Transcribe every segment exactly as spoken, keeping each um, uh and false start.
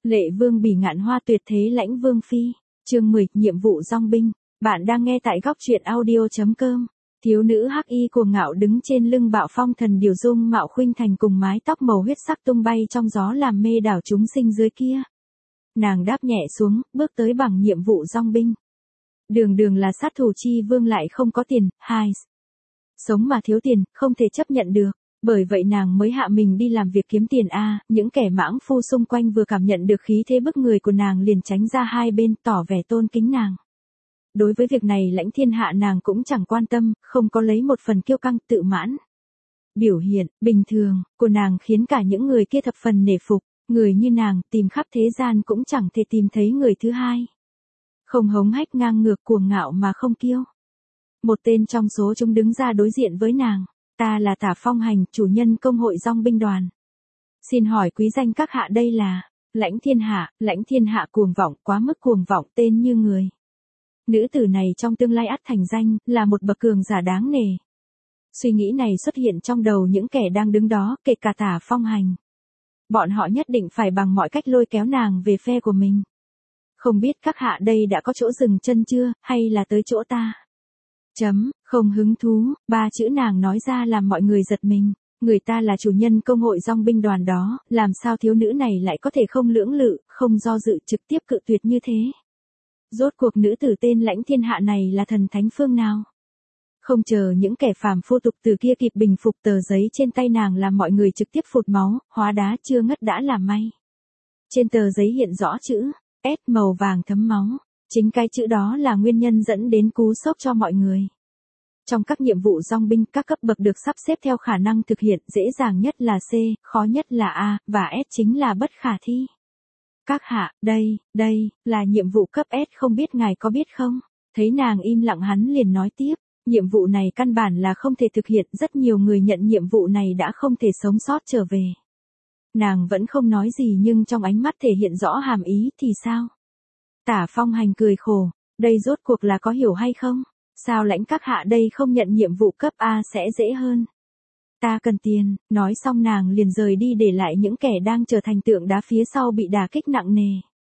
Lệ vương bỉ ngạn hoa tuyệt thế lãnh vương phi. Chương mười, nhiệm vụ dong binh. Bạn đang nghe tại góc truyện audio chấm com. Thiếu nữ hắc y cuồng ngạo đứng trên lưng bạo phong thần điều dung mạo khuynh thành cùng mái tóc màu huyết sắc tung bay trong gió làm mê đảo chúng sinh dưới kia. Nàng đáp nhẹ xuống, bước tới bằng nhiệm vụ dong binh. Đường đường là sát thủ chi vương lại không có tiền, hai. Sống mà thiếu tiền, không thể chấp nhận được. Bởi vậy nàng mới hạ mình đi làm việc kiếm tiền a. Những kẻ mãng phu xung quanh vừa cảm nhận được khí thế bức người của nàng liền tránh ra hai bên tỏ vẻ tôn kính nàng. Đối với việc này lãnh thiên hạ nàng cũng chẳng quan tâm, không có lấy một phần kiêu căng tự mãn. Biểu hiện, bình thường, của nàng khiến cả những người kia thập phần nể phục, người như nàng tìm khắp thế gian cũng chẳng thể tìm thấy người thứ hai. Không hống hách ngang ngược cuồng ngạo mà không kiêu. Một tên trong số chúng đứng ra đối diện với nàng. Ta là Tả Phong Hành, chủ nhân công hội dong binh đoàn. Xin hỏi quý danh các hạ đây là, lãnh thiên hạ, lãnh thiên hạ cuồng vọng, quá mức cuồng vọng tên như người. Nữ tử này trong tương lai ắt thành danh, là một bậc cường giả đáng nể. Suy nghĩ này xuất hiện trong đầu những kẻ đang đứng đó, kể cả Tả Phong Hành. Bọn họ nhất định phải bằng mọi cách lôi kéo nàng về phe của mình. Không biết các hạ đây đã có chỗ dừng chân chưa, hay là tới chỗ ta? Chấm, không hứng thú, ba chữ nàng nói ra làm mọi người giật mình. Người ta là chủ nhân công hội dong binh đoàn đó, làm sao thiếu nữ này lại có thể không lưỡng lự, không do dự trực tiếp cự tuyệt như thế? Rốt cuộc nữ tử tên lãnh thiên hạ này là thần thánh phương nào? Không chờ những kẻ phàm phu tục từ kia kịp bình phục, tờ giấy trên tay nàng làm mọi người trực tiếp phụt máu, hóa đá chưa ngất đã làm may. Trên tờ giấy hiện rõ chữ S màu vàng thấm máu. Chính cái chữ đó là nguyên nhân dẫn đến cú sốc cho mọi người. Trong các nhiệm vụ dong binh, các cấp bậc được sắp xếp theo khả năng thực hiện, dễ dàng nhất là C, khó nhất là A, và S chính là bất khả thi. Các hạ, đây, đây, là nhiệm vụ cấp S, không biết ngài có biết không? Thấy nàng im lặng hắn liền nói tiếp, nhiệm vụ này căn bản là không thể thực hiện, rất nhiều người nhận nhiệm vụ này đã không thể sống sót trở về. Nàng vẫn không nói gì nhưng trong ánh mắt thể hiện rõ hàm ý thì sao? Tả Phong Hành cười khổ, đây rốt cuộc là có hiểu hay không? Sao lãnh các hạ đây không nhận nhiệm vụ cấp A sẽ dễ hơn? Ta cần tiền, nói xong nàng liền rời đi để lại những kẻ đang trở thành tượng đá phía sau bị đả kích nặng nề.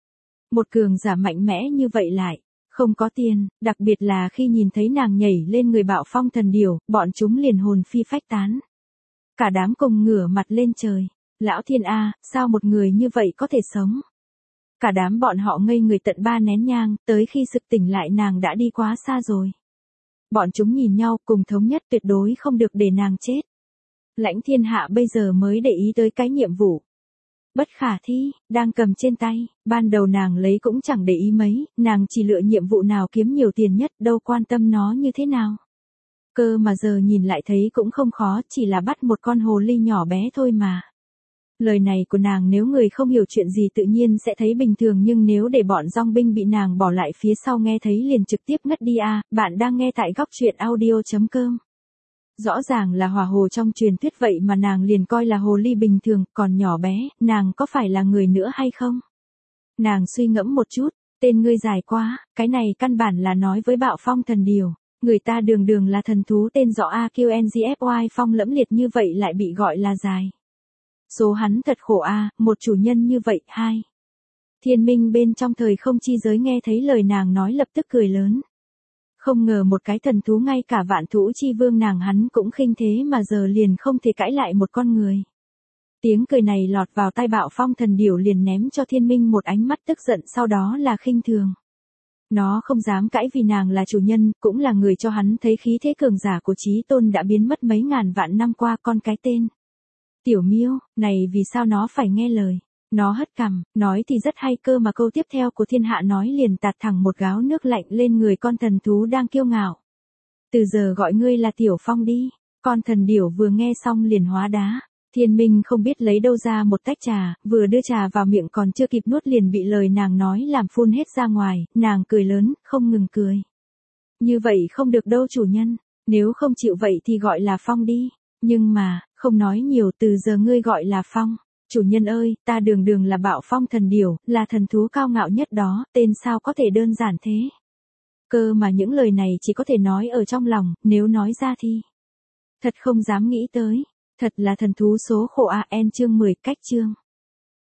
Một cường giả mạnh mẽ như vậy lại, không có tiền, đặc biệt là khi nhìn thấy nàng nhảy lên người bạo phong thần điểu, bọn chúng liền hồn phi phách tán. Cả đám cùng ngửa mặt lên trời, lão thiên A, sao một người như vậy có thể sống? Cả đám bọn họ ngây người tận ba nén nhang, tới khi sực tỉnh lại nàng đã đi quá xa rồi. Bọn chúng nhìn nhau cùng thống nhất tuyệt đối không được để nàng chết. Lãnh thiên hạ bây giờ mới để ý tới cái nhiệm vụ bất khả thi, đang cầm trên tay, ban đầu nàng lấy cũng chẳng để ý mấy, nàng chỉ lựa nhiệm vụ nào kiếm nhiều tiền nhất, đâu quan tâm nó như thế nào. Cơ mà giờ nhìn lại thấy cũng không khó, chỉ là bắt một con hồ ly nhỏ bé thôi mà. Lời này của nàng nếu người không hiểu chuyện gì tự nhiên sẽ thấy bình thường, nhưng nếu để bọn dong binh bị nàng bỏ lại phía sau nghe thấy liền trực tiếp ngất đi a. À, bạn đang nghe tại góc truyện audio chấm com. Rõ ràng là hỏa hồ trong truyền thuyết vậy mà nàng liền coi là hồ ly bình thường, còn nhỏ bé, nàng có phải là người nữa hay không? Nàng suy ngẫm một chút, tên ngươi dài quá, cái này căn bản là nói với bạo phong thần điều. Người ta đường đường là thần thú tên rõ a quy en giê ép oai phong lẫm liệt như vậy lại bị gọi là dài. Số hắn thật khổ a, à, một chủ nhân như vậy, hai. Thiên minh bên trong thời không chi giới nghe thấy lời nàng nói lập tức cười lớn. Không ngờ một cái thần thú ngay cả vạn thú chi vương nàng hắn cũng khinh thế mà giờ liền không thể cãi lại một con người. Tiếng cười này lọt vào tai bạo phong thần điểu liền ném cho thiên minh một ánh mắt tức giận, sau đó là khinh thường. Nó không dám cãi vì nàng là chủ nhân, cũng là người cho hắn thấy khí thế cường giả của Chí Tôn đã biến mất mấy ngàn vạn năm qua. Con cái tên Tiểu Miêu, này vì sao nó phải nghe lời? Nó hất cằm, nói thì rất hay cơ mà câu tiếp theo của thiên hạ nói liền tạt thẳng một gáo nước lạnh lên người con thần thú đang kiêu ngạo. Từ giờ gọi ngươi là Tiểu Phong đi. Con thần điểu vừa nghe xong liền hóa đá. Thiên minh không biết lấy đâu ra một tách trà, vừa đưa trà vào miệng còn chưa kịp nuốt liền bị lời nàng nói làm phun hết ra ngoài, nàng cười lớn, không ngừng cười. Như vậy không được đâu chủ nhân, nếu không chịu vậy thì gọi là Phong đi. Nhưng mà, không nói nhiều, từ giờ ngươi gọi là Phong. Chủ nhân ơi, ta đường đường là bạo phong thần điểu, là thần thú cao ngạo nhất đó, tên sao có thể đơn giản thế. Cơ mà những lời này chỉ có thể nói ở trong lòng, nếu nói ra thì thật không dám nghĩ tới. Thật là thần thú số khổ a. En chương mười cách chương.